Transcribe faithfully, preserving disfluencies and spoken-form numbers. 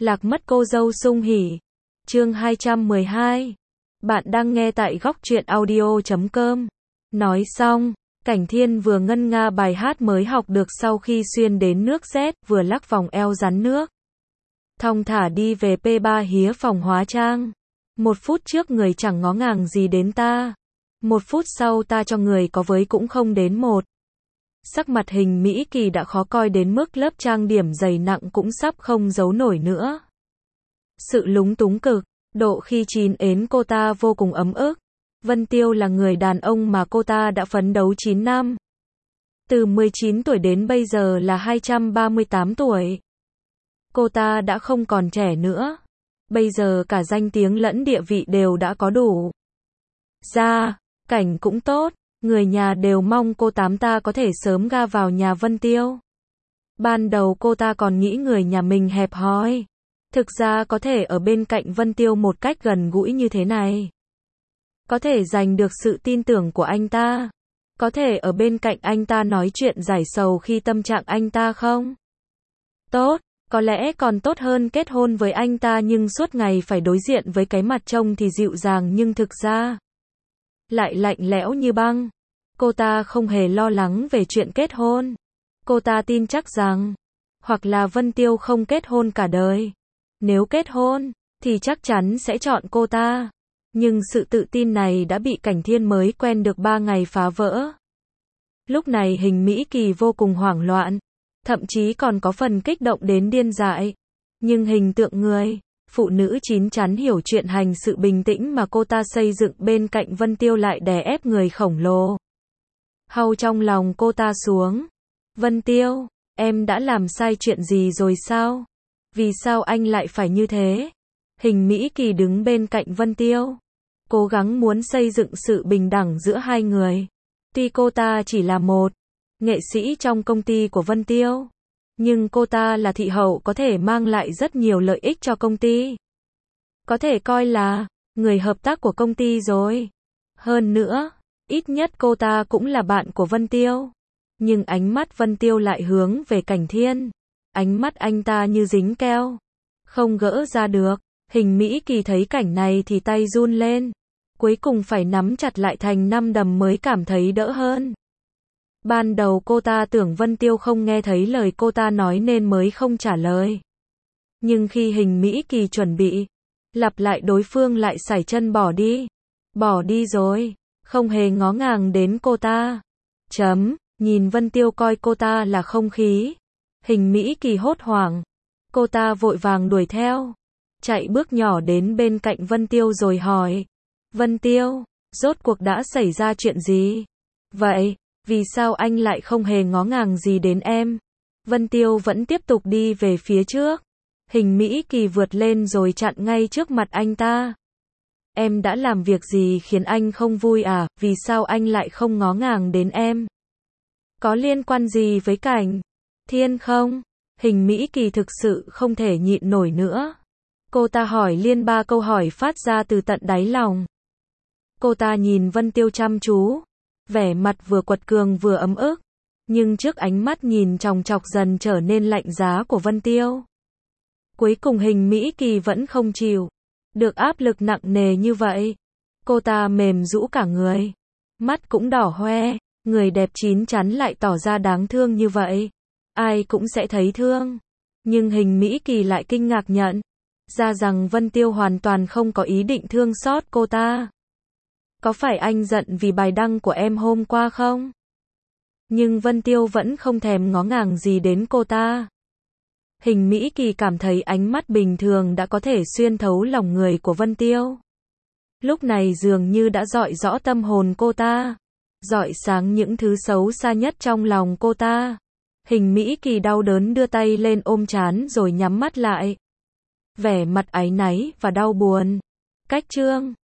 Lạc mất cô dâu sung hỉ. Chương hai trăm mười hai. Bạn đang nghe tại góc truyện audio chấm com. Nói xong, Cảnh Thiên vừa ngân nga bài hát mới học được sau khi xuyên đến nước Z, vừa lắc vòng eo rắn nước. Thong thả đi về P ba hía phòng hóa trang. Một phút trước người chẳng ngó ngàng gì đến ta. Một phút sau ta cho người có với cũng không đến một. Sắc mặt Hình Mỹ Kỳ đã khó coi đến mức lớp trang điểm dày nặng cũng sắp không giấu nổi nữa. Sự lúng túng cực độ khi chín ến cô ta vô cùng ấm ức. Vân Tiêu là người đàn ông mà cô ta đã phấn đấu chín năm. Từ mười chín tuổi đến bây giờ là hai trăm ba mươi tám tuổi. Cô ta đã không còn trẻ nữa. Bây giờ cả danh tiếng lẫn địa vị đều đã có đủ. Gia cảnh cũng tốt, người nhà đều mong cô tám ta có thể sớm ga vào nhà Vân Tiêu. Ban đầu cô ta còn nghĩ người nhà mình hẹp hòi. Thực ra có thể ở bên cạnh Vân Tiêu một cách gần gũi như thế này. Có thể giành được sự tin tưởng của anh ta. Có thể ở bên cạnh anh ta nói chuyện giải sầu khi tâm trạng anh ta không? Tốt, có lẽ còn tốt hơn kết hôn với anh ta nhưng suốt ngày phải đối diện với cái mặt trông thì dịu dàng nhưng thực ra lại lạnh lẽo như băng. Cô ta không hề lo lắng về chuyện kết hôn. Cô ta tin chắc rằng, hoặc là Vân Tiêu không kết hôn cả đời. Nếu kết hôn, thì chắc chắn sẽ chọn cô ta. Nhưng sự tự tin này đã bị Cảnh Thiên mới quen được ba ngày phá vỡ. Lúc này Hình Mỹ Kỳ vô cùng hoảng loạn. Thậm chí còn có phần kích động đến điên dại. Nhưng hình tượng người phụ nữ chín chắn hiểu chuyện hành sự bình tĩnh mà cô ta xây dựng bên cạnh Vân Tiêu lại đè ép người khổng lồ. Hau trong lòng cô ta xuống. Vân Tiêu, em đã làm sai chuyện gì rồi sao? Vì sao anh lại phải như thế? Hình Mỹ Kỳ đứng bên cạnh Vân Tiêu. Cố gắng muốn xây dựng sự bình đẳng giữa hai người. Tuy cô ta chỉ là một nghệ sĩ trong công ty của Vân Tiêu. Nhưng cô ta là thị hậu có thể mang lại rất nhiều lợi ích cho công ty. Có thể coi là người hợp tác của công ty rồi. Hơn nữa, ít nhất cô ta cũng là bạn của Vân Tiêu. Nhưng ánh mắt Vân Tiêu lại hướng về Cảnh Thiên. Ánh mắt anh ta như dính keo. Không gỡ ra được. Hình Mỹ Kỳ thấy cảnh này thì tay run lên. Cuối cùng phải nắm chặt lại thành năm đấm mới cảm thấy đỡ hơn. Ban đầu cô ta tưởng Vân Tiêu không nghe thấy lời cô ta nói nên mới không trả lời. Nhưng khi Hình Mỹ Kỳ chuẩn bị lặp lại, đối phương lại sải chân bỏ đi. Bỏ đi rồi, không hề ngó ngàng đến cô ta. Chấm, nhìn Vân Tiêu coi cô ta là không khí. Hình Mỹ Kỳ hốt hoảng. Cô ta vội vàng đuổi theo. Chạy bước nhỏ đến bên cạnh Vân Tiêu rồi hỏi. Vân Tiêu, rốt cuộc đã xảy ra chuyện gì? Vậy, vì sao anh lại không hề ngó ngàng gì đến em? Vân Tiêu vẫn tiếp tục đi về phía trước. Hình Mỹ Kỳ vượt lên rồi chặn ngay trước mặt anh ta. Em đã làm việc gì khiến anh không vui à? Vì sao anh lại không ngó ngàng đến em? Có liên quan gì với Cảnh Thiên không? Hình Mỹ Kỳ thực sự không thể nhịn nổi nữa. Cô ta hỏi liên ba câu hỏi phát ra từ tận đáy lòng. Cô ta nhìn Vân Tiêu chăm chú. Vẻ mặt vừa quật cường vừa ấm ức. Nhưng trước ánh mắt nhìn chòng chọc dần trở nên lạnh giá của Vân Tiêu. Cuối cùng Hình Mỹ Kỳ vẫn không chịu được áp lực nặng nề như vậy. Cô ta mềm rũ cả người. Mắt cũng đỏ hoe. Người đẹp chín chắn lại tỏ ra đáng thương như vậy. Ai cũng sẽ thấy thương. Nhưng Hình Mỹ Kỳ lại kinh ngạc nhận ra rằng Vân Tiêu hoàn toàn không có ý định thương xót cô ta. Có phải anh giận vì bài đăng của em hôm qua không? Nhưng Vân Tiêu vẫn không thèm ngó ngàng gì đến cô ta. Hình Mỹ Kỳ cảm thấy ánh mắt bình thường đã có thể xuyên thấu lòng người của Vân Tiêu. Lúc này dường như đã rọi rõ tâm hồn cô ta. Rọi sáng những thứ xấu xa nhất trong lòng cô ta. Hình Mỹ Kỳ đau đớn đưa tay lên ôm trán rồi nhắm mắt lại. Vẻ mặt áy náy và đau buồn. Cách chương